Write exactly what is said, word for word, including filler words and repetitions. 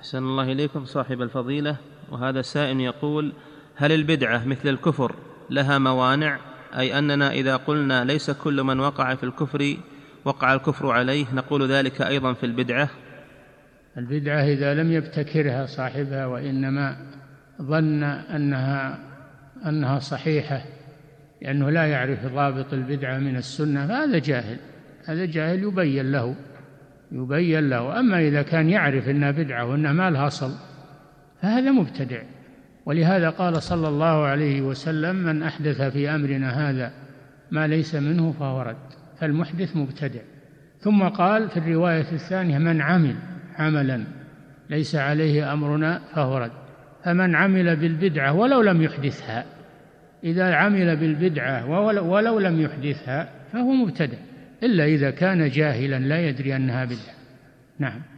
أحسن الله إليكم صاحب الفضيلة. وهذا سائل يقول: هل البدعة مثل الكفر لها موانع؟ أي أننا إذا قلنا ليس كل من وقع في الكفر وقع الكفر عليه نقول ذلك أيضا في البدعة؟ البدعة إذا لم يبتكرها صاحبها وإنما ظن أنها أنها صحيحة لأنه لا يعرف ضابط البدعة من السنة فهذا جاهل، هذا جاهل يبين له يبين له أما إذا كان يعرف أنها بدعة وأنها ما لها أصل فهذا مبتدع. ولهذا قال صلى الله عليه وسلم: من أحدث في أمرنا هذا ما ليس منه فهو رد. فالمحدث مبتدع. ثم قال في الرواية الثانية: من عمل عملا ليس عليه أمرنا فهو رد. فمن عمل بالبدعة ولو لم يحدثها، إذا عمل بالبدعة ولو لم يحدثها فهو مبتدع، إلا إذا كان جاهلا لا يدري أنها بدعة. نعم.